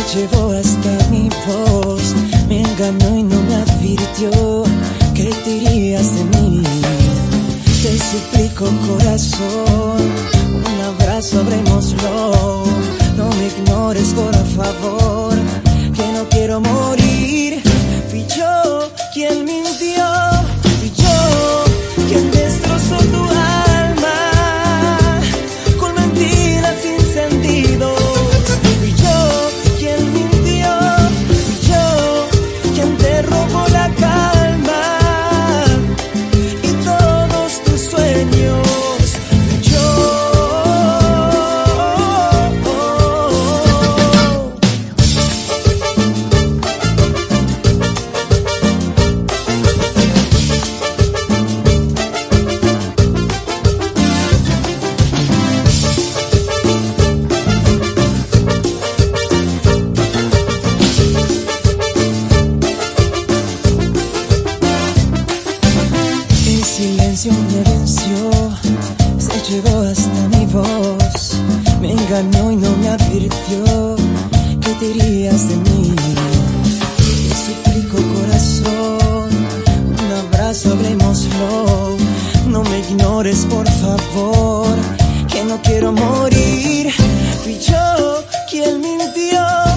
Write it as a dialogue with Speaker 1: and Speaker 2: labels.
Speaker 1: llevó hasta mi voz, me engañó y no me advirtió que te irías de mí. Te suplico, corazón, un abrazo, abrémoslo. No me ignores, por favor, que no quiero morir. Fui yo quien mintió, fui yo quien destrozó tu alma con mentiras sin sentido. Fui yo quien mintió, fui yo quien te robó la calma y todos tus sueños. Fui yo. Silencio me venció, se llevó hasta mi voz, me engañó y no me advirtió que te irías de mí. Te suplico, corazón, un abrazo, hablemoslo. No me ignores, por favor, que no quiero morir. Fui yo quien mintió.